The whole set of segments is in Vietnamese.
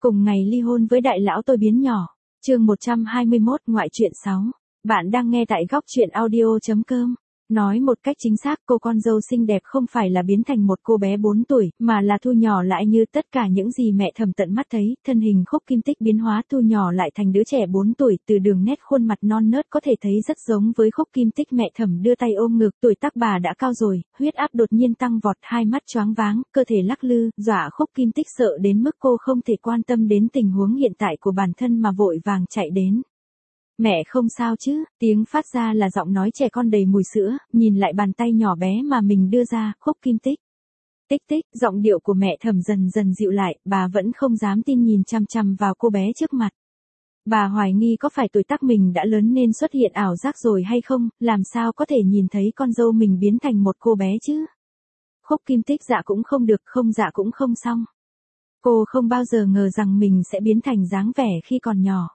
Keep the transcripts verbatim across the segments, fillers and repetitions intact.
Cùng ngày ly hôn với đại lão tôi biến nhỏ. Chương một trăm hai mươi mốt ngoại truyện sáu. Bạn đang nghe tại góc truyện audio chấm com. Nói một cách chính xác, cô con dâu xinh đẹp không phải là biến thành một cô bé bốn tuổi, mà là thu nhỏ lại như tất cả những gì mẹ Thẩm tận mắt thấy, thân hình Khúc Kim Tích biến hóa thu nhỏ lại thành đứa trẻ bốn tuổi, từ đường nét khuôn mặt non nớt có thể thấy rất giống với Khúc Kim Tích. Mẹ Thẩm đưa tay ôm ngực, tuổi tác bà đã cao rồi, huyết áp đột nhiên tăng vọt, hai mắt choáng váng, cơ thể lắc lư, dọa Khúc Kim Tích sợ đến mức cô không thể quan tâm đến tình huống hiện tại của bản thân mà vội vàng chạy đến. Mẹ không sao chứ, tiếng phát ra là giọng nói trẻ con đầy mùi sữa, nhìn lại bàn tay nhỏ bé mà mình đưa ra, Khúc Kim Tích. Tích tích, giọng điệu của mẹ Thẩm dần dần dịu lại, bà vẫn không dám tin nhìn chăm chăm vào cô bé trước mặt. Bà hoài nghi có phải tuổi tác mình đã lớn nên xuất hiện ảo giác rồi hay không, làm sao có thể nhìn thấy con dâu mình biến thành một cô bé chứ. Khúc Kim Tích dạ cũng không được, không dạ cũng không xong. Cô không bao giờ ngờ rằng mình sẽ biến thành dáng vẻ khi còn nhỏ.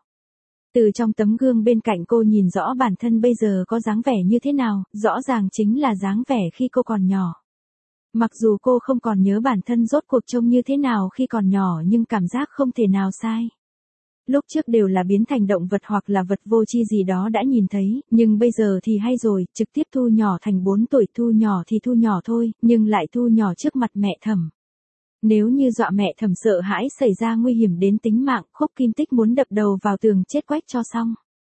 Từ trong tấm gương bên cạnh cô nhìn rõ bản thân bây giờ có dáng vẻ như thế nào, rõ ràng chính là dáng vẻ khi cô còn nhỏ. Mặc dù cô không còn nhớ bản thân rốt cuộc trông như thế nào khi còn nhỏ nhưng cảm giác không thể nào sai. Lúc trước đều là biến thành động vật hoặc là vật vô tri gì đó đã nhìn thấy, nhưng bây giờ thì hay rồi, trực tiếp thu nhỏ thành bốn tuổi, thu nhỏ thì thu nhỏ thôi, nhưng lại thu nhỏ trước mặt mẹ Thẩm. Nếu như dọa mẹ Thẩm sợ hãi xảy ra nguy hiểm đến tính mạng, Khúc Kim Tích muốn đập đầu vào tường chết quách cho xong.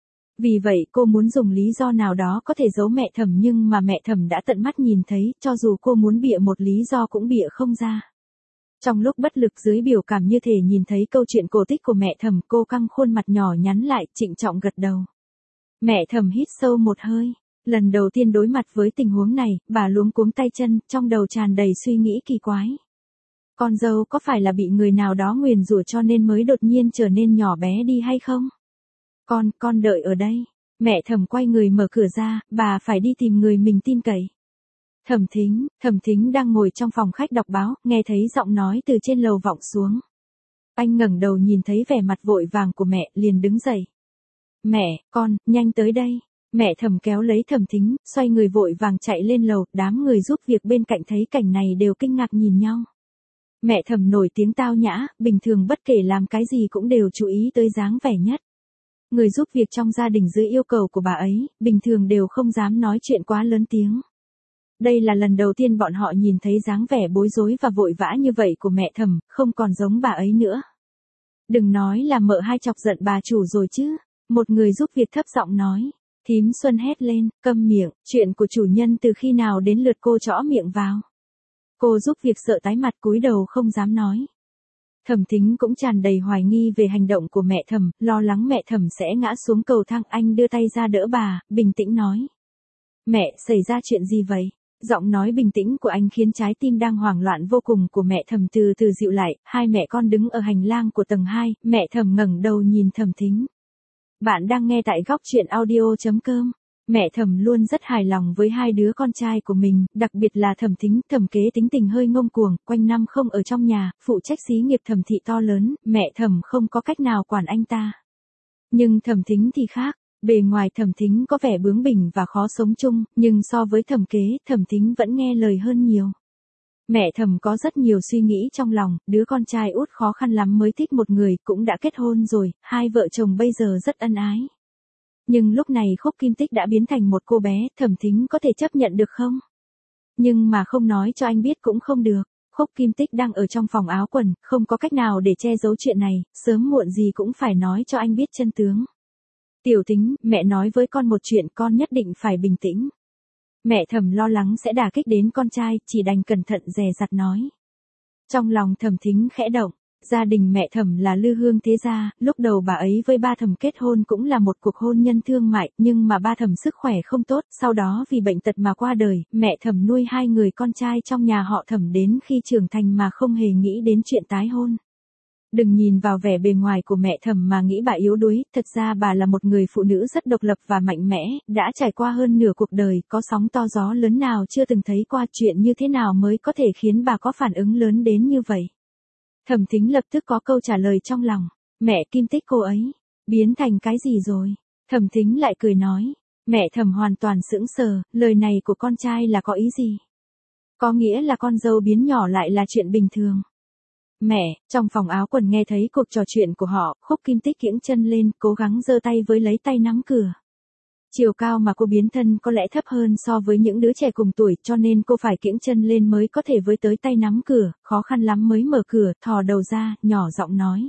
Vì vậy cô muốn dùng lý do nào đó có thể giấu mẹ Thẩm, nhưng mà mẹ Thẩm đã tận mắt nhìn thấy, cho dù cô muốn bịa một lý do cũng bịa không ra. Trong lúc bất lực dưới biểu cảm như thể nhìn thấy câu chuyện cổ tích của mẹ Thẩm, cô căng khuôn mặt nhỏ nhắn lại, trịnh trọng gật đầu. Mẹ Thẩm hít sâu một hơi. Lần đầu tiên đối mặt với tình huống này, bà luống cuống tay chân, trong đầu tràn đầy suy nghĩ kỳ quái. Con dâu có phải là bị người nào đó nguyền rủa cho nên mới đột nhiên trở nên nhỏ bé đi hay không? Con, con đợi ở đây. Mẹ Thẩm quay người mở cửa ra, bà phải đi tìm người mình tin cậy. Thẩm Thính, Thẩm Thính đang ngồi trong phòng khách đọc báo, nghe thấy giọng nói từ trên lầu vọng xuống. Anh ngẩng đầu nhìn thấy vẻ mặt vội vàng của mẹ, liền đứng dậy. Mẹ, con, nhanh tới đây. Mẹ Thẩm kéo lấy Thẩm Thính, xoay người vội vàng chạy lên lầu, đám người giúp việc bên cạnh thấy cảnh này đều kinh ngạc nhìn nhau. Mẹ Thẩm nổi tiếng tao nhã, bình thường bất kể làm cái gì cũng đều chú ý tới dáng vẻ nhất. Người giúp việc trong gia đình dưới yêu cầu của bà ấy, bình thường đều không dám nói chuyện quá lớn tiếng. Đây là lần đầu tiên bọn họ nhìn thấy dáng vẻ bối rối và vội vã như vậy của mẹ Thẩm, không còn giống bà ấy nữa. Đừng nói là mợ hai chọc giận bà chủ rồi chứ. Một người giúp việc thấp giọng nói. Thím Xuân hét lên, câm miệng, chuyện của chủ nhân từ khi nào đến lượt cô chõ miệng vào. Cô giúp việc sợ tái mặt cúi đầu không dám nói. Thẩm Thính cũng tràn đầy hoài nghi về hành động của mẹ Thẩm, lo lắng mẹ Thẩm sẽ ngã xuống cầu thang. Anh đưa tay ra đỡ bà, bình tĩnh nói. Mẹ, xảy ra chuyện gì vậy? Giọng nói bình tĩnh của anh khiến trái tim đang hoảng loạn vô cùng của mẹ Thẩm từ từ dịu lại. Hai mẹ con đứng ở hành lang của tầng hai, mẹ Thẩm ngẩng đầu nhìn Thẩm Thính. Bạn đang nghe tại góc truyện audio chấm com. Mẹ Thẩm luôn rất hài lòng với hai đứa con trai của mình, đặc biệt là Thẩm Thính. Thẩm Kế tính tình hơi ngông cuồng, quanh năm không ở trong nhà, phụ trách xí nghiệp thẩm thị to lớn, mẹ Thẩm không có cách nào quản anh ta. Nhưng Thẩm Thính thì khác, bề ngoài Thẩm Thính có vẻ bướng bỉnh và khó sống chung, nhưng so với Thẩm Kế, Thẩm Thính vẫn nghe lời hơn nhiều. Mẹ Thẩm có rất nhiều suy nghĩ trong lòng, đứa con trai út khó khăn lắm mới thích một người, cũng đã kết hôn rồi, hai vợ chồng bây giờ rất ân ái. Nhưng lúc này Khúc Kim Tích đã biến thành một cô bé, Thẩm Thính có thể chấp nhận được không? Nhưng mà không nói cho anh biết cũng không được. Khúc Kim Tích đang ở trong phòng áo quần, không có cách nào để che giấu chuyện này, sớm muộn gì cũng phải nói cho anh biết chân tướng. Tiểu Thính, mẹ nói với con một chuyện, con nhất định phải bình tĩnh. Mẹ Thẩm lo lắng sẽ đả kích đến con trai, chỉ đành cẩn thận dè dặt nói. Trong lòng Thẩm Thính khẽ động. Gia đình mẹ Thẩm là Lư Hương thế gia, lúc đầu bà ấy với ba Thẩm kết hôn cũng là một cuộc hôn nhân thương mại, nhưng mà ba Thẩm sức khỏe không tốt, sau đó vì bệnh tật mà qua đời, mẹ Thẩm nuôi hai người con trai trong nhà họ Thẩm đến khi trưởng thành mà không hề nghĩ đến chuyện tái hôn. Đừng nhìn vào vẻ bề ngoài của mẹ Thẩm mà nghĩ bà yếu đuối, thật ra bà là một người phụ nữ rất độc lập và mạnh mẽ, đã trải qua hơn nửa cuộc đời, có sóng to gió lớn nào chưa từng thấy qua, chuyện như thế nào mới có thể khiến bà có phản ứng lớn đến như vậy. Thẩm Thính lập tức có câu trả lời trong lòng. Mẹ Kim Tích cô ấy, biến thành cái gì rồi? Thẩm Thính lại cười nói. Mẹ Thẩm hoàn toàn sững sờ, lời này của con trai là có ý gì? Có nghĩa là con dâu biến nhỏ lại là chuyện bình thường. Mẹ, trong phòng áo quần nghe thấy cuộc trò chuyện của họ, Khúc Kim Tích kiễng chân lên, cố gắng giơ tay với lấy tay nắm cửa. Chiều cao mà cô biến thân có lẽ thấp hơn so với những đứa trẻ cùng tuổi, cho nên cô phải kiễng chân lên mới có thể với tới tay nắm cửa, khó khăn lắm mới mở cửa, thò đầu ra, nhỏ giọng nói.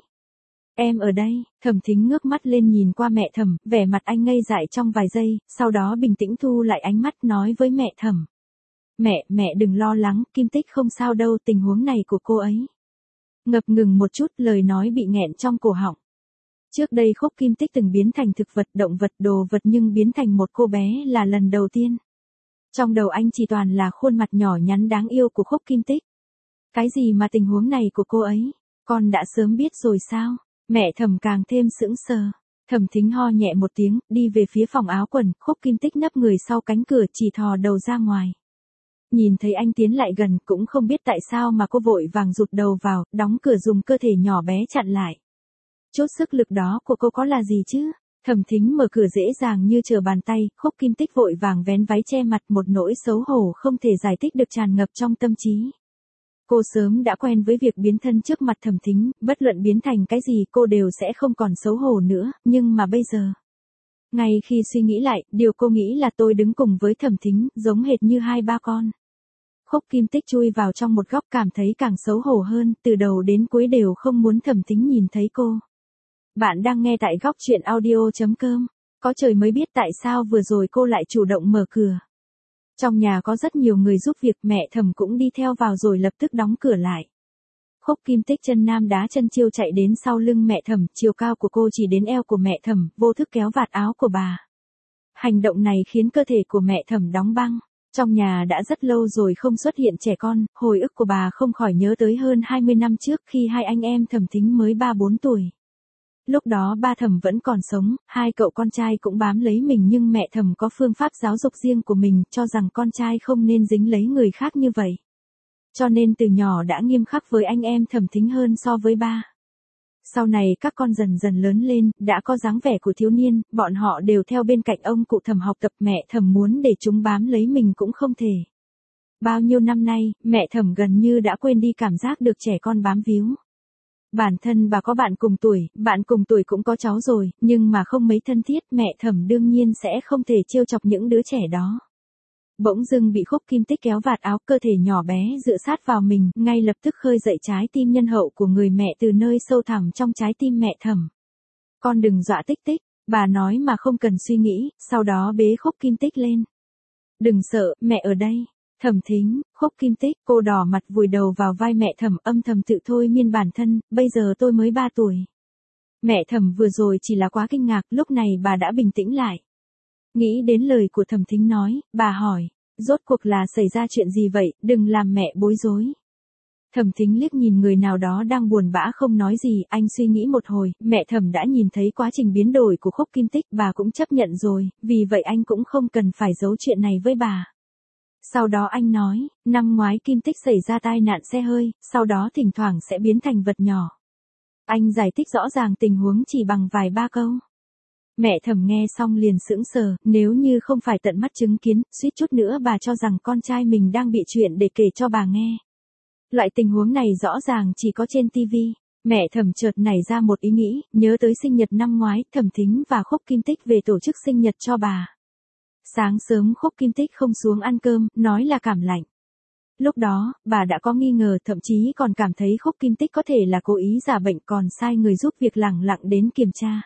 Em ở đây. Thẩm Thính ngước mắt lên nhìn qua mẹ Thẩm, vẻ mặt anh ngây dại trong vài giây, sau đó bình tĩnh thu lại ánh mắt nói với mẹ Thẩm. Mẹ, mẹ đừng lo lắng, Kim Tích không sao đâu, tình huống này của cô ấy. Ngập ngừng một chút, lời nói bị nghẹn trong cổ họng. Trước đây Khúc Kim Tích từng biến thành thực vật, động vật, đồ vật nhưng biến thành một cô bé là lần đầu tiên. Trong đầu anh chỉ toàn là khuôn mặt nhỏ nhắn đáng yêu của Khúc Kim Tích. Cái gì mà tình huống này của cô ấy, con đã sớm biết rồi sao? Mẹ Thẩm càng thêm sững sờ. Thẩm Thính ho nhẹ một tiếng, đi về phía phòng áo quần, Khúc Kim Tích nấp người sau cánh cửa chỉ thò đầu ra ngoài. Nhìn thấy anh tiến lại gần, cũng không biết tại sao mà cô vội vàng rụt đầu vào, đóng cửa dùng cơ thể nhỏ bé chặn lại. Chút sức lực đó của cô có là gì chứ? Thẩm Thính mở cửa dễ dàng như trở bàn tay, Khúc Kim Tích vội vàng vén váy che mặt, một nỗi xấu hổ không thể giải thích được tràn ngập trong tâm trí. Cô sớm đã quen với việc biến thân trước mặt Thẩm Thính, bất luận biến thành cái gì cô đều sẽ không còn xấu hổ nữa, nhưng mà bây giờ. Ngay khi suy nghĩ lại, điều cô nghĩ là tôi đứng cùng với Thẩm Thính, giống hệt như hai ba con. Khúc Kim Tích chui vào trong một góc cảm thấy càng xấu hổ hơn, từ đầu đến cuối đều không muốn Thẩm Thính nhìn thấy cô. Bạn đang nghe tại góc truyện audio chấm com. Có trời mới biết tại sao vừa rồi cô lại chủ động mở cửa. Trong nhà có rất nhiều người giúp việc, mẹ Thẩm cũng đi theo vào rồi lập tức đóng cửa lại. Khúc Kim Tích chân nam đá chân chiêu chạy đến sau lưng mẹ Thẩm, chiều cao của cô chỉ đến eo của mẹ Thẩm, vô thức kéo vạt áo của bà. Hành động này khiến cơ thể của mẹ Thẩm đóng băng. Trong nhà đã rất lâu rồi không xuất hiện trẻ con, hồi ức của bà không khỏi nhớ tới hơn hai mươi năm trước khi hai anh em Thẩm Thính mới ba bốn tuổi. Lúc đó ba Thẩm vẫn còn sống, hai cậu con trai cũng bám lấy mình nhưng mẹ Thẩm có phương pháp giáo dục riêng của mình, cho rằng con trai không nên dính lấy người khác như vậy. Cho nên từ nhỏ đã nghiêm khắc với anh em Thẩm Thính hơn so với ba. Sau này các con dần dần lớn lên, đã có dáng vẻ của thiếu niên, bọn họ đều theo bên cạnh ông cụ Thẩm học tập, mẹ Thẩm muốn để chúng bám lấy mình cũng không thể. Bao nhiêu năm nay, mẹ Thẩm gần như đã quên đi cảm giác được trẻ con bám víu. Bản thân bà có bạn cùng tuổi, bạn cùng tuổi cũng có cháu rồi, nhưng mà không mấy thân thiết, mẹ Thẩm đương nhiên sẽ không thể trêu chọc những đứa trẻ đó. Bỗng dưng bị Khúc Kim Tích kéo vạt áo, cơ thể nhỏ bé dựa sát vào mình, ngay lập tức khơi dậy trái tim nhân hậu của người mẹ từ nơi sâu thẳm trong trái tim mẹ Thẩm. Con đừng dọa Tích Tích, bà nói mà không cần suy nghĩ, sau đó bế Khúc Kim Tích lên. Đừng sợ, mẹ ở đây. Thẩm Thính, Khúc Kim Tích, cô đỏ mặt vùi đầu vào vai mẹ Thẩm, âm thầm tự thôi miên bản thân, bây giờ tôi mới ba tuổi. Mẹ Thẩm vừa rồi chỉ là quá kinh ngạc, lúc này bà đã bình tĩnh lại. Nghĩ đến lời của Thẩm Thính nói, bà hỏi, rốt cuộc là xảy ra chuyện gì vậy, đừng làm mẹ bối rối. Thẩm Thính liếc nhìn người nào đó đang buồn bã không nói gì, anh suy nghĩ một hồi, mẹ Thẩm đã nhìn thấy quá trình biến đổi của Khúc Kim Tích, bà cũng chấp nhận rồi, vì vậy anh cũng không cần phải giấu chuyện này với bà. Sau đó anh nói, năm ngoái Kim Tích xảy ra tai nạn xe hơi, sau đó thỉnh thoảng sẽ biến thành vật nhỏ. Anh giải thích rõ ràng tình huống chỉ bằng vài ba câu. Mẹ Thẩm nghe xong liền sững sờ, nếu như không phải tận mắt chứng kiến, suýt chút nữa bà cho rằng con trai mình đang bị chuyện để kể cho bà nghe. Loại tình huống này rõ ràng chỉ có trên ti vi. Mẹ Thẩm chợt nảy ra một ý nghĩ, nhớ tới sinh nhật năm ngoái, Thẩm Thính và Khúc Kim Tích về tổ chức sinh nhật cho bà. Sáng sớm Khúc Kim Tích không xuống ăn cơm, nói là cảm lạnh. Lúc đó, bà đã có nghi ngờ, thậm chí còn cảm thấy Khúc Kim Tích có thể là cố ý giả bệnh, còn sai người giúp việc lẳng lặng đến kiểm tra.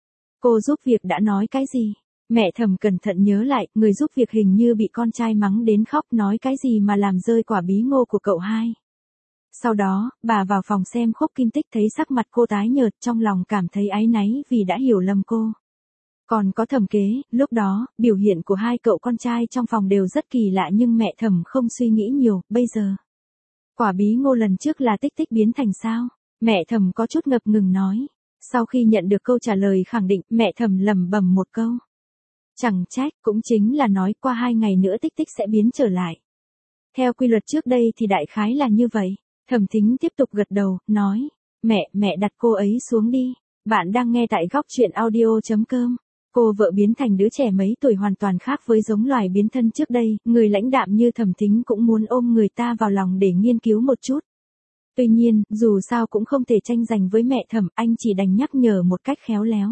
Cô giúp việc đã nói cái gì? Mẹ Thẩm cẩn thận nhớ lại, người giúp việc hình như bị con trai mắng đến khóc, nói cái gì mà làm rơi quả bí ngô của cậu hai. Sau đó, bà vào phòng xem Khúc Kim Tích, thấy sắc mặt cô tái nhợt, trong lòng cảm thấy áy náy vì đã hiểu lầm cô. Còn có Thẩm kế, lúc đó, biểu hiện của hai cậu con trai trong phòng đều rất kỳ lạ nhưng mẹ Thẩm không suy nghĩ nhiều, bây giờ. Quả bí ngô lần trước là Tích Tích biến thành sao? Mẹ Thẩm có chút ngập ngừng nói. Sau khi nhận được câu trả lời khẳng định, mẹ Thẩm lẩm bẩm một câu. Chẳng trách, cũng chính là nói qua hai ngày nữa Tích Tích sẽ biến trở lại. Theo quy luật trước đây thì đại khái là như vậy. Thẩm Thính tiếp tục gật đầu, nói. Mẹ, mẹ đặt cô ấy xuống đi. Bạn đang nghe tại góc truyện audio chấm com. Cô vợ biến thành đứa trẻ mấy tuổi hoàn toàn khác với giống loài biến thân trước đây, người lãnh đạm như Thẩm Thính cũng muốn ôm người ta vào lòng để nghiên cứu một chút. Tuy nhiên, dù sao cũng không thể tranh giành với mẹ Thẩm, anh chỉ đành nhắc nhở một cách khéo léo.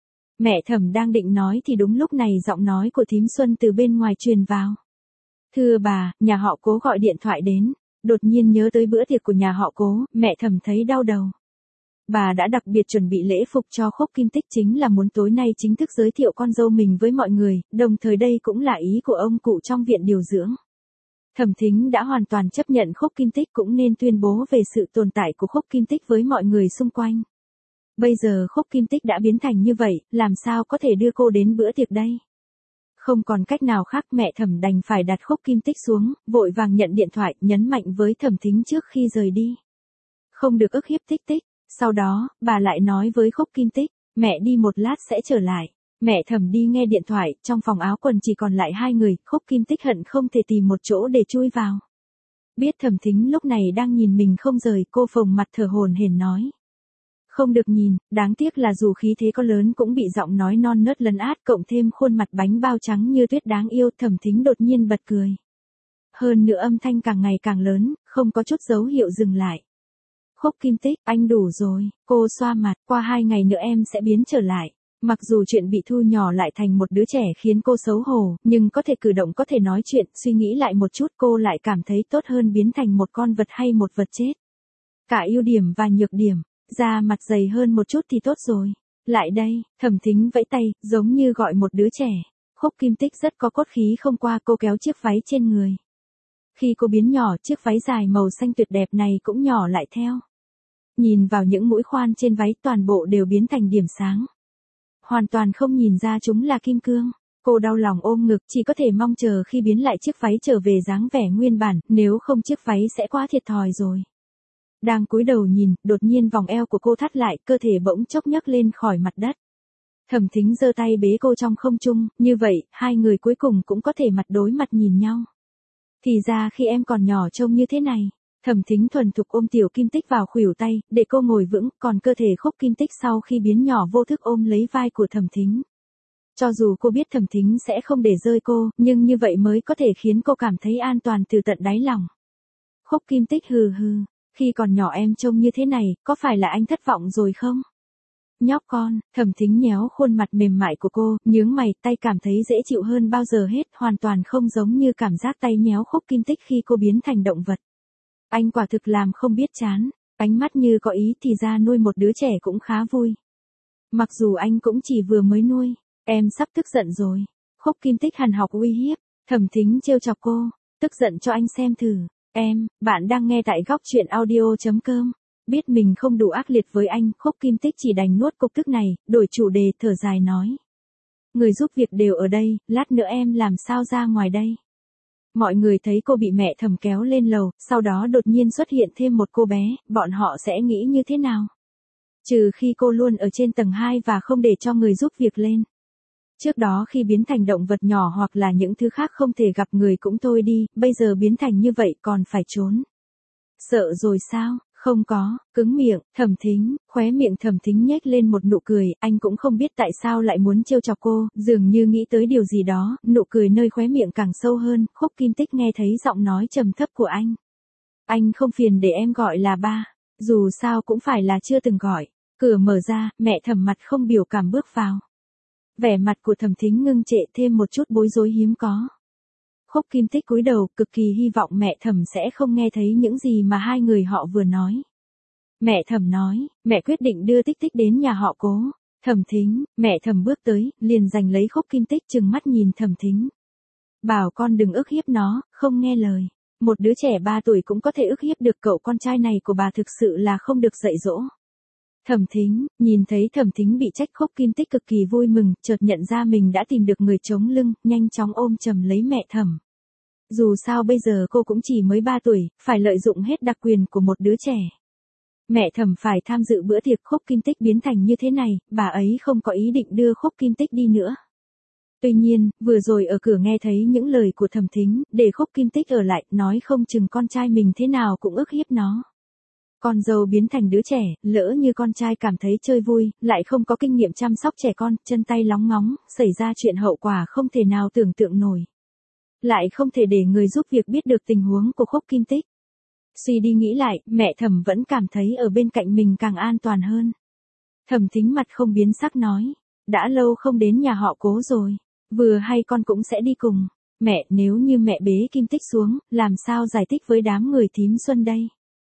Mẹ Thẩm đang định nói thì đúng lúc này giọng nói của thím Xuân từ bên ngoài truyền vào. Thưa bà, nhà họ Cố gọi điện thoại đến, đột nhiên nhớ tới bữa tiệc của nhà họ Cố, mẹ Thẩm thấy đau đầu. Bà đã đặc biệt chuẩn bị lễ phục cho Khúc Kim Tích, chính là muốn tối nay chính thức giới thiệu con dâu mình với mọi người, đồng thời đây cũng là ý của ông cụ trong viện điều dưỡng. Thẩm Thính đã hoàn toàn chấp nhận Khúc Kim Tích cũng nên tuyên bố về sự tồn tại của Khúc Kim Tích với mọi người xung quanh. Bây giờ Khúc Kim Tích đã biến thành như vậy, làm sao có thể đưa cô đến bữa tiệc đây? Không còn cách nào khác, mẹ Thẩm đành phải đặt Khúc Kim Tích xuống, vội vàng nhận điện thoại, nhấn mạnh với Thẩm Thính trước khi rời đi. Không được ức hiếp Tích Tích. Sau đó, bà lại nói với Khúc Kim Tích, mẹ đi một lát sẽ trở lại. Mẹ Thẩm đi nghe điện thoại, trong phòng áo quần chỉ còn lại hai người, Khúc Kim Tích hận không thể tìm một chỗ để chui vào. Biết Thẩm Thính lúc này đang nhìn mình không rời, cô phồng mặt thở hổn hển nói. Không được nhìn, đáng tiếc là dù khí thế có lớn cũng bị giọng nói non nớt lấn át, cộng thêm khuôn mặt bánh bao trắng như tuyết đáng yêu. Thẩm Thính đột nhiên bật cười. Hơn nữa âm thanh càng ngày càng lớn, không có chút dấu hiệu dừng lại. Khúc Kim Tích, anh đủ rồi, cô xoa mặt, qua hai ngày nữa em sẽ biến trở lại. Mặc dù chuyện bị thu nhỏ lại thành một đứa trẻ khiến cô xấu hổ, nhưng có thể cử động, có thể nói chuyện, suy nghĩ lại một chút cô lại cảm thấy tốt hơn biến thành một con vật hay một vật chết. Cả ưu điểm và nhược điểm, da mặt dày hơn một chút thì tốt rồi. Lại đây, Thẩm Thính vẫy tay, giống như gọi một đứa trẻ. Khúc Kim Tích rất có cốt khí, không qua cô kéo chiếc váy trên người. Khi cô biến nhỏ, chiếc váy dài màu xanh tuyệt đẹp này cũng nhỏ lại theo. Nhìn vào những mũi khoan trên váy, toàn bộ đều biến thành điểm sáng. Hoàn toàn không nhìn ra chúng là kim cương. Cô đau lòng ôm ngực, chỉ có thể mong chờ khi biến lại chiếc váy trở về dáng vẻ nguyên bản, nếu không chiếc váy sẽ quá thiệt thòi rồi. Đang cúi đầu nhìn, đột nhiên vòng eo của cô thắt lại, cơ thể bỗng chốc nhấc lên khỏi mặt đất. Thẩm Thính giơ tay bế cô trong không trung, như vậy, hai người cuối cùng cũng có thể mặt đối mặt nhìn nhau. Thì ra khi em còn nhỏ trông như thế này. Thẩm Thính thuần thục ôm Tiểu Kim Tích vào khuỷu tay, để cô ngồi vững, còn cơ thể Khúc Kim Tích sau khi biến nhỏ vô thức ôm lấy vai của Thẩm Thính. Cho dù cô biết Thẩm Thính sẽ không để rơi cô, nhưng như vậy mới có thể khiến cô cảm thấy an toàn từ tận đáy lòng. Khúc Kim Tích hừ hừ, khi còn nhỏ em trông như thế này, có phải là anh thất vọng rồi không? Nhóc con, Thẩm Thính nhéo khuôn mặt mềm mại của cô, nhướng mày, tay cảm thấy dễ chịu hơn bao giờ hết, hoàn toàn không giống như cảm giác tay nhéo Khúc Kim Tích khi cô biến thành động vật. Anh quả thực làm không biết chán, ánh mắt như có ý, thì ra nuôi một đứa trẻ cũng khá vui. Mặc dù anh cũng chỉ vừa mới nuôi, em sắp tức giận rồi. Khúc Kim Tích hằn học uy hiếp, Thẩm Thính trêu chọc cô, tức giận cho anh xem thử. Em, bạn đang nghe tại góc truyện audio chấm com. Biết mình không đủ ác liệt với anh, Khúc Kim Tích chỉ đành nuốt cục tức này, đổi chủ đề, thở dài nói. Người giúp việc đều ở đây, lát nữa em làm sao ra ngoài đây? Mọi người thấy cô bị mẹ Thẩm kéo lên lầu, sau đó đột nhiên xuất hiện thêm một cô bé, bọn họ sẽ nghĩ như thế nào? Trừ khi cô luôn ở trên tầng hai và không để cho người giúp việc lên. Trước đó khi biến thành động vật nhỏ hoặc là những thứ khác không thể gặp người cũng thôi đi, bây giờ biến thành như vậy còn phải trốn. Sợ rồi sao? Không có, cứng miệng. Thẩm Thính, khóe miệng Thẩm Thính nhếch lên một nụ cười, anh cũng không biết tại sao lại muốn trêu chọc cô, dường như nghĩ tới điều gì đó, nụ cười nơi khóe miệng càng sâu hơn. Khúc Kim Tích nghe thấy giọng nói trầm thấp của anh. Anh không phiền để em gọi là ba, dù sao cũng phải là chưa từng gọi. Cửa mở ra, mẹ Thẩm mặt không biểu cảm bước vào. Vẻ mặt của Thẩm Thính ngưng trệ, thêm một chút bối rối hiếm có. Khúc Kim Tích cúi đầu, cực kỳ hy vọng mẹ Thẩm sẽ không nghe thấy những gì mà hai người họ vừa nói. Mẹ Thẩm nói, mẹ quyết định đưa Tích Tích đến nhà họ Cố. Thẩm Thính, mẹ Thẩm bước tới, liền giành lấy Khúc Kim Tích, trừng mắt nhìn Thẩm Thính. Bảo con đừng ức hiếp nó, không nghe lời. Một đứa trẻ ba tuổi cũng có thể ức hiếp được cậu con trai này của bà, thực sự là không được dạy dỗ. Thẩm Thính, nhìn thấy Thẩm Thính bị trách, Khúc Kim Tích cực kỳ vui mừng, chợt nhận ra mình đã tìm được người chống lưng, nhanh chóng ôm chầm lấy mẹ Thẩm. Dù sao bây giờ cô cũng chỉ mới ba tuổi, phải lợi dụng hết đặc quyền của một đứa trẻ. Mẹ Thẩm phải tham dự bữa tiệc, Khúc Kim Tích biến thành như thế này, bà ấy không có ý định đưa Khúc Kim Tích đi nữa. Tuy nhiên, vừa rồi ở cửa nghe thấy những lời của Thẩm Thính, để Khúc Kim Tích ở lại, nói không chừng con trai mình thế nào cũng ức hiếp nó. Con dâu biến thành đứa trẻ, lỡ như con trai cảm thấy chơi vui, lại không có kinh nghiệm chăm sóc trẻ con, chân tay lóng ngóng, xảy ra chuyện hậu quả không thể nào tưởng tượng nổi. Lại không thể để người giúp việc biết được tình huống của Khúc Kim Tích. Suy đi nghĩ lại, mẹ Thẩm vẫn cảm thấy ở bên cạnh mình càng an toàn hơn. Thẩm Thính mặt không biến sắc nói, đã lâu không đến nhà họ Cố rồi, vừa hay con cũng sẽ đi cùng. Mẹ, nếu như mẹ bế Kim Tích xuống, làm sao giải thích với đám người thím Xuân đây?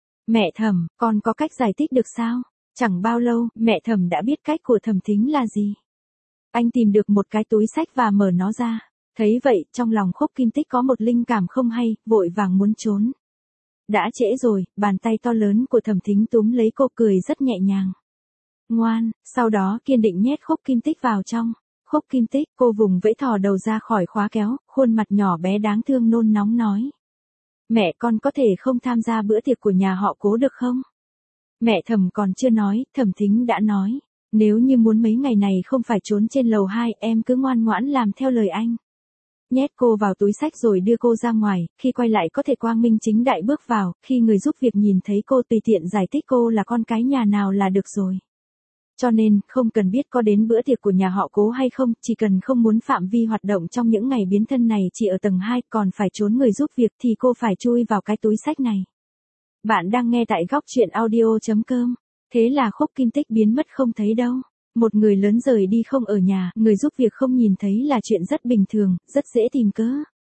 Mẹ Thẩm, con có cách giải thích được sao? Chẳng bao lâu, mẹ Thẩm đã biết cách của Thẩm Thính là gì. Anh tìm được một cái túi xách và mở nó ra. Thấy vậy, trong lòng Khúc Kim Tích có một linh cảm không hay, vội vàng muốn trốn. Đã trễ rồi, bàn tay to lớn của Thẩm Thính túm lấy cô, cười rất nhẹ nhàng. Ngoan, sau đó kiên định nhét Khúc Kim Tích vào trong. Khúc Kim Tích, cô vùng vẫy thò đầu ra khỏi khóa kéo, khuôn mặt nhỏ bé đáng thương nôn nóng nói. Mẹ, con có thể không tham gia bữa tiệc của nhà họ Cố được không? Mẹ Thẩm còn chưa nói, Thẩm Thính đã nói. Nếu như muốn mấy ngày này không phải trốn trên lầu hai, em cứ ngoan ngoãn làm theo lời anh. Nhét cô vào túi xách rồi đưa cô ra ngoài, khi quay lại có thể quang minh chính đại bước vào, khi người giúp việc nhìn thấy cô tùy tiện giải thích cô là con cái nhà nào là được rồi. Cho nên, không cần biết có đến bữa tiệc của nhà họ Cố hay không, chỉ cần không muốn phạm vi hoạt động trong những ngày biến thân này chỉ ở tầng hai, còn phải trốn người giúp việc thì cô phải chui vào cái túi xách này. Bạn đang nghe tại góc truyện audio chấm com. Thế là Khúc Kim Tích biến mất không thấy đâu. Một người lớn rời đi không ở nhà, người giúp việc không nhìn thấy là chuyện rất bình thường, rất dễ tìm cớ.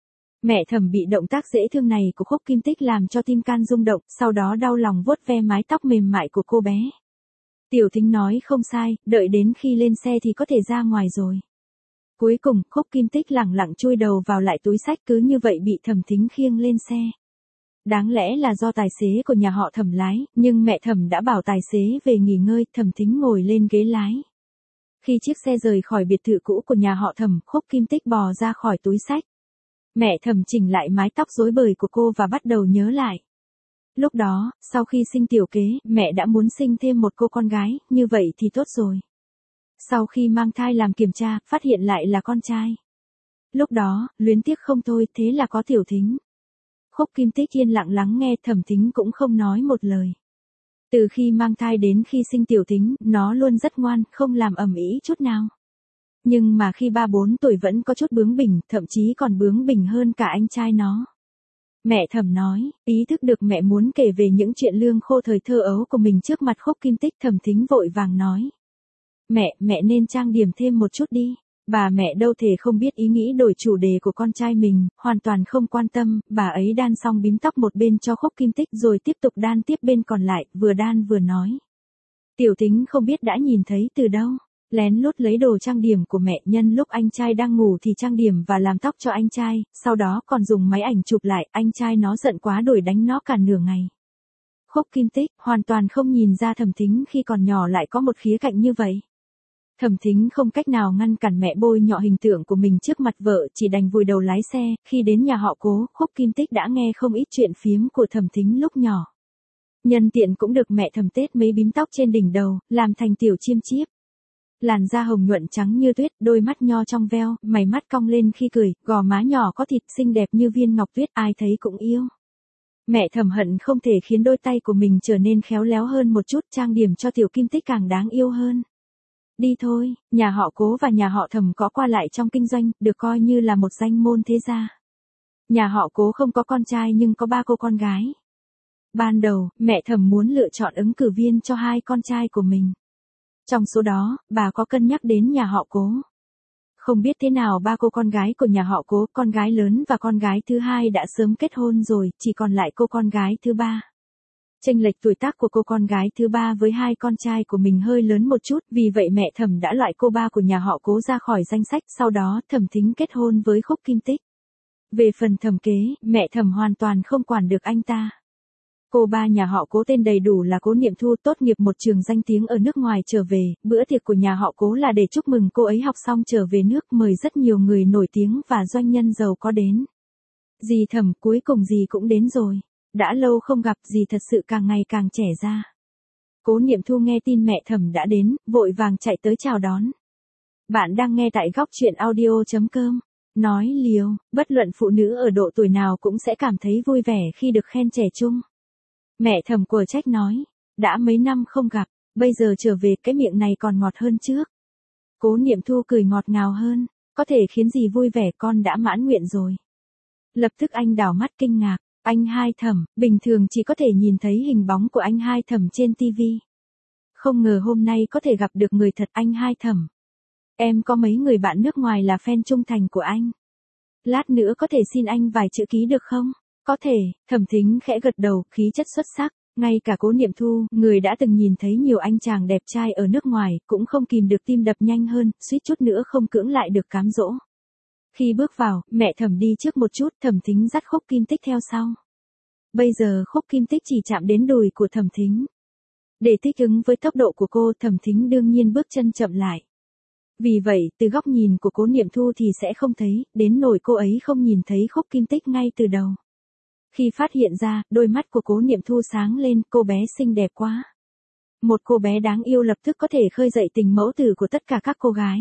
Mẹ Thẩm bị động tác dễ thương này của Khúc Kim Tích làm cho tim can rung động, sau đó đau lòng vuốt ve mái tóc mềm mại của cô bé. Tiểu Thính nói không sai, đợi đến khi lên xe thì có thể ra ngoài rồi. Cuối cùng, Khúc Kim Tích lẳng lặng chui đầu vào lại túi xách, cứ như vậy bị Thẩm Thính khiêng lên xe. Đáng lẽ là do tài xế của nhà họ Thẩm lái, nhưng mẹ Thẩm đã bảo tài xế về nghỉ ngơi, Thẩm Thính ngồi lên ghế lái. Khi chiếc xe rời khỏi biệt thự cũ của nhà họ Thẩm, Khúc Kim Tích bò ra khỏi túi xách. Mẹ Thẩm chỉnh lại mái tóc rối bời của cô và bắt đầu nhớ lại. Lúc đó, sau khi sinh tiểu kế, mẹ đã muốn sinh thêm một cô con gái, như vậy thì tốt rồi. Sau khi mang thai làm kiểm tra, phát hiện lại là con trai. Lúc đó, luyến tiếc không thôi, thế là có Tiểu Thính. Khúc Kim Tích yên lặng lắng nghe, Thẩm Thính cũng không nói một lời. Từ khi mang thai đến khi sinh Tiểu Thính, nó luôn rất ngoan, không làm ầm ĩ chút nào. Nhưng mà khi ba bốn tuổi vẫn có chút bướng bỉnh, thậm chí còn bướng bỉnh hơn cả anh trai nó. Mẹ Thẩm nói, ý thức được mẹ muốn kể về những chuyện lương khô thời thơ ấu của mình trước mặt Khúc Kim Tích, Thẩm Thính vội vàng nói. Mẹ, mẹ nên trang điểm thêm một chút đi. Bà mẹ đâu thể không biết ý nghĩ đổi chủ đề của con trai mình, hoàn toàn không quan tâm, bà ấy đan xong bím tóc một bên cho Khúc Kim Tích rồi tiếp tục đan tiếp bên còn lại, vừa đan vừa nói. Tiểu Thính không biết đã nhìn thấy từ đâu, lén lút lấy đồ trang điểm của mẹ, nhân lúc anh trai đang ngủ thì trang điểm và làm tóc cho anh trai, sau đó còn dùng máy ảnh chụp lại, anh trai nó giận quá đuổi đánh nó cả nửa ngày. Khúc Kim Tích hoàn toàn không nhìn ra Thẩm Thính khi còn nhỏ lại có một khía cạnh như vậy. Thẩm Thính không cách nào ngăn cản mẹ bôi nhọ hình tượng của mình trước mặt vợ, chỉ đành vùi đầu lái xe. Khi đến nhà họ Cố, Khúc Kim Tích đã nghe không ít chuyện phiếm của Thẩm Thính lúc nhỏ. Nhân tiện cũng được mẹ Thẩm tết mấy bím tóc trên đỉnh đầu, làm thành tiểu chiêm chiếp. Làn da hồng nhuận trắng như tuyết, đôi mắt nho trong veo, mày mắt cong lên khi cười, gò má nhỏ có thịt xinh đẹp như viên ngọc tuyết, ai thấy cũng yêu. Mẹ Thẩm hận không thể khiến đôi tay của mình trở nên khéo léo hơn một chút, trang điểm cho tiểu Kim Tích càng đáng yêu hơn. Đi thôi, nhà họ Cố và nhà họ Thẩm có qua lại trong kinh doanh, được coi như là một danh môn thế gia. Nhà họ Cố không có con trai nhưng có ba cô con gái. Ban đầu, mẹ Thẩm muốn lựa chọn ứng cử viên cho hai con trai của mình. Trong số đó, bà có cân nhắc đến nhà họ Cố. Không biết thế nào ba cô con gái của nhà họ Cố, con gái lớn và con gái thứ hai đã sớm kết hôn rồi, chỉ còn lại cô con gái thứ ba. Chênh lệch tuổi tác của cô con gái thứ ba với hai con trai của mình hơi lớn một chút, vì vậy mẹ Thẩm đã loại cô ba của nhà họ Cố ra khỏi danh sách, sau đó Thẩm Thính kết hôn với Khúc Kim Tích. Về phần Thẩm Kế, mẹ Thẩm hoàn toàn không quản được anh ta. Cô ba nhà họ Cố tên đầy đủ là Cố Niệm Thu, tốt nghiệp một trường danh tiếng ở nước ngoài trở về, bữa tiệc của nhà họ Cố là để chúc mừng cô ấy học xong trở về nước, mời rất nhiều người nổi tiếng và doanh nhân giàu có đến. Dì Thẩm cuối cùng dì cũng đến rồi. Đã lâu không gặp, dì thật sự càng ngày càng trẻ ra. Cố Niệm Thu nghe tin mẹ Thẩm đã đến, vội vàng chạy tới chào đón. Bạn đang nghe tại góc truyện audio chấm com. Nói liều, bất luận phụ nữ ở độ tuổi nào cũng sẽ cảm thấy vui vẻ khi được khen trẻ trung. Mẹ Thẩm của trách nói, đã mấy năm không gặp, bây giờ trở về cái miệng này còn ngọt hơn trước. Cố Niệm Thu cười ngọt ngào hơn, có thể khiến dì vui vẻ, con đã mãn nguyện rồi. Lập tức anh đảo mắt kinh ngạc. Anh Hai Thẩm, bình thường chỉ có thể nhìn thấy hình bóng của anh Hai Thẩm trên ti vi. Không ngờ hôm nay có thể gặp được người thật anh Hai Thẩm. Em có mấy người bạn nước ngoài là fan trung thành của anh. Lát nữa có thể xin anh vài chữ ký được không? Có thể, Thẩm Thính khẽ gật đầu, khí chất xuất sắc. Ngay cả Cố Niệm Thu, người đã từng nhìn thấy nhiều anh chàng đẹp trai ở nước ngoài, cũng không kìm được tim đập nhanh hơn, suýt chút nữa không cưỡng lại được cám dỗ. Khi bước vào, mẹ Thẩm đi trước một chút, Thẩm Thính dắt Khúc Kim Tích theo sau. Bây giờ Khúc Kim Tích chỉ chạm đến đùi của Thẩm Thính. Để thích ứng với tốc độ của cô, Thẩm Thính đương nhiên bước chân chậm lại. Vì vậy, từ góc nhìn của Cố Niệm Thu thì sẽ không thấy, đến nỗi cô ấy không nhìn thấy Khúc Kim Tích ngay từ đầu. Khi phát hiện ra, đôi mắt của Cố Niệm Thu sáng lên, cô bé xinh đẹp quá. Một cô bé đáng yêu lập tức có thể khơi dậy tình mẫu tử của tất cả các cô gái.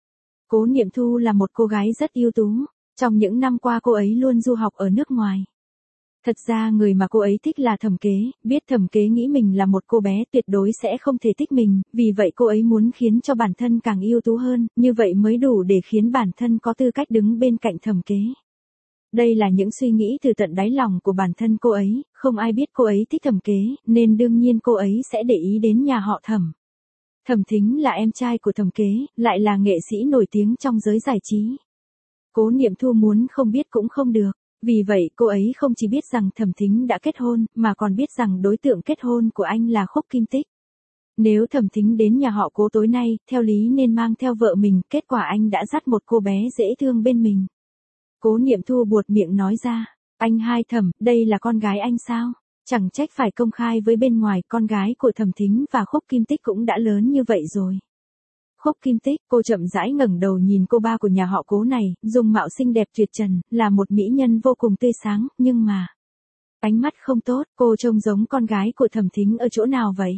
Cố Niệm Thu là một cô gái rất ưu tú. Trong những năm qua cô ấy luôn du học ở nước ngoài. Thật ra người mà cô ấy thích là Thẩm Kế, biết Thẩm Kế nghĩ mình là một cô bé tuyệt đối sẽ không thể thích mình, vì vậy cô ấy muốn khiến cho bản thân càng ưu tú hơn, như vậy mới đủ để khiến bản thân có tư cách đứng bên cạnh Thẩm Kế. Đây là những suy nghĩ từ tận đáy lòng của bản thân cô ấy, không ai biết cô ấy thích Thẩm Kế, nên đương nhiên cô ấy sẽ để ý đến nhà họ Thẩm. Thẩm Thính là em trai của Thẩm Kế, lại là nghệ sĩ nổi tiếng trong giới giải trí. Cố Niệm Thu muốn không biết cũng không được. Vì vậy cô ấy không chỉ biết rằng Thẩm Thính đã kết hôn, mà còn biết rằng đối tượng kết hôn của anh là Khúc Kim Tích. Nếu Thẩm Thính đến nhà họ Cố tối nay, theo lý nên mang theo vợ mình, kết quả anh đã dắt một cô bé dễ thương bên mình. Cố Niệm Thu buột miệng nói ra, anh Hai Thẩm, đây là con gái anh sao? Chẳng trách phải công khai với bên ngoài, con gái của Thẩm Thính và Khúc Kim Tích cũng đã lớn như vậy rồi. Khúc Kim Tích, cô chậm rãi ngẩng đầu nhìn cô ba của nhà họ Cố này, dung mạo xinh đẹp tuyệt trần, là một mỹ nhân vô cùng tươi sáng, nhưng mà ánh mắt không tốt, cô trông giống con gái của Thẩm Thính ở chỗ nào vậy?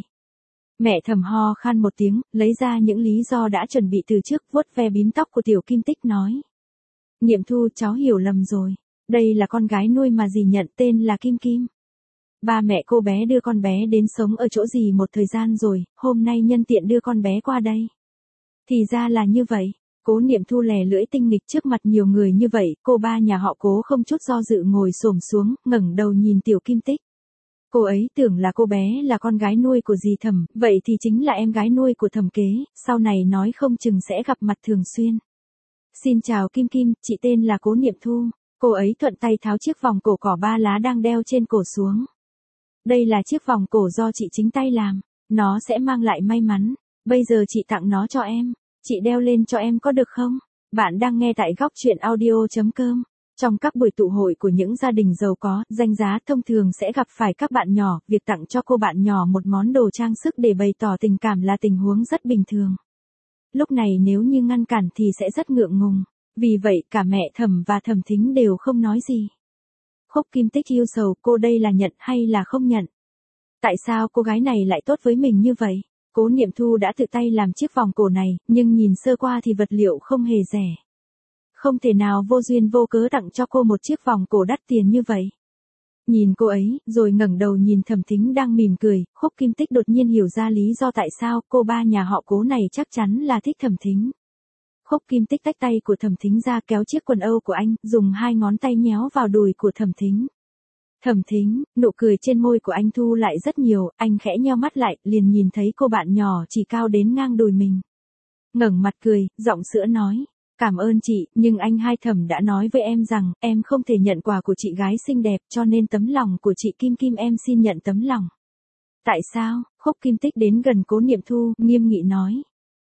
Mẹ Thẩm ho khan một tiếng, lấy ra những lý do đã chuẩn bị từ trước, vuốt ve bím tóc của Tiểu Kim Tích nói. Niệm Thu, cháu hiểu lầm rồi, đây là con gái nuôi mà dì nhận, tên là Kim Kim. Ba mẹ cô bé đưa con bé đến sống ở chỗ dì một thời gian rồi, hôm nay nhân tiện đưa con bé qua đây. Thì ra là như vậy, Cố Niệm Thu lè lưỡi tinh nghịch trước mặt nhiều người như vậy, cô ba nhà họ Cố không chút do dự ngồi xổm xuống, ngẩng đầu nhìn Tiểu Kim Tích. Cô ấy tưởng là cô bé là con gái nuôi của dì Thẩm, vậy thì chính là em gái nuôi của Thẩm Kế, sau này nói không chừng sẽ gặp mặt thường xuyên. Xin chào Kim Kim, chị tên là Cố Niệm Thu. Cô ấy thuận tay tháo chiếc vòng cổ cỏ ba lá đang đeo trên cổ xuống. Đây là chiếc vòng cổ do chị chính tay làm, nó sẽ mang lại may mắn. Bây giờ chị tặng nó cho em, chị đeo lên cho em có được không? Bạn đang nghe tại góc truyện audio chấm com. Trong các buổi tụ hội của những gia đình giàu có, danh giá thông thường sẽ gặp phải các bạn nhỏ, việc tặng cho cô bạn nhỏ một món đồ trang sức để bày tỏ tình cảm là tình huống rất bình thường. Lúc này nếu như ngăn cản thì sẽ rất ngượng ngùng, vì vậy cả mẹ Thẩm và Thẩm Thính đều không nói gì. Khúc Kim Tích yêu sầu, cô đây là nhận hay là không nhận? Tại sao cô gái này lại tốt với mình như vậy? Cố Niệm Thu đã tự tay làm chiếc vòng cổ này, nhưng nhìn sơ qua thì vật liệu không hề rẻ. Không thể nào vô duyên vô cớ tặng cho cô một chiếc vòng cổ đắt tiền như vậy. Nhìn cô ấy, rồi ngẩng đầu nhìn Thẩm Thính đang mỉm cười, Khúc Kim Tích đột nhiên hiểu ra lý do tại sao cô ba nhà họ Cố này chắc chắn là thích Thẩm Thính. Khúc Kim Tích tách tay của Thẩm Thính ra, kéo chiếc quần âu của anh, dùng hai ngón tay nhéo vào đùi của Thẩm Thính. Thẩm Thính, nụ cười trên môi của anh thu lại rất nhiều, anh khẽ nheo mắt lại, liền nhìn thấy cô bạn nhỏ chỉ cao đến ngang đùi mình. Ngẩng mặt cười, giọng sữa nói, cảm ơn chị, nhưng anh Hai Thẩm đã nói với em rằng, em không thể nhận quà của chị gái xinh đẹp, cho nên tấm lòng của chị Kim Kim em xin nhận tấm lòng. Tại sao? Khúc Kim Tích đến gần Cố Niệm Thu, nghiêm nghị nói.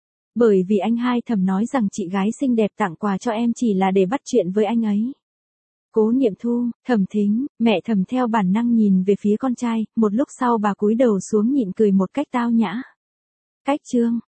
Bởi vì anh Hai Thẩm nói rằng chị gái xinh đẹp tặng quà cho em chỉ là để bắt chuyện với anh ấy. Cố Niệm Thu, Thẩm Thính, mẹ Thẩm theo bản năng nhìn về phía con trai, một lúc sau bà cúi đầu xuống nhịn cười một cách tao nhã. Cách chương,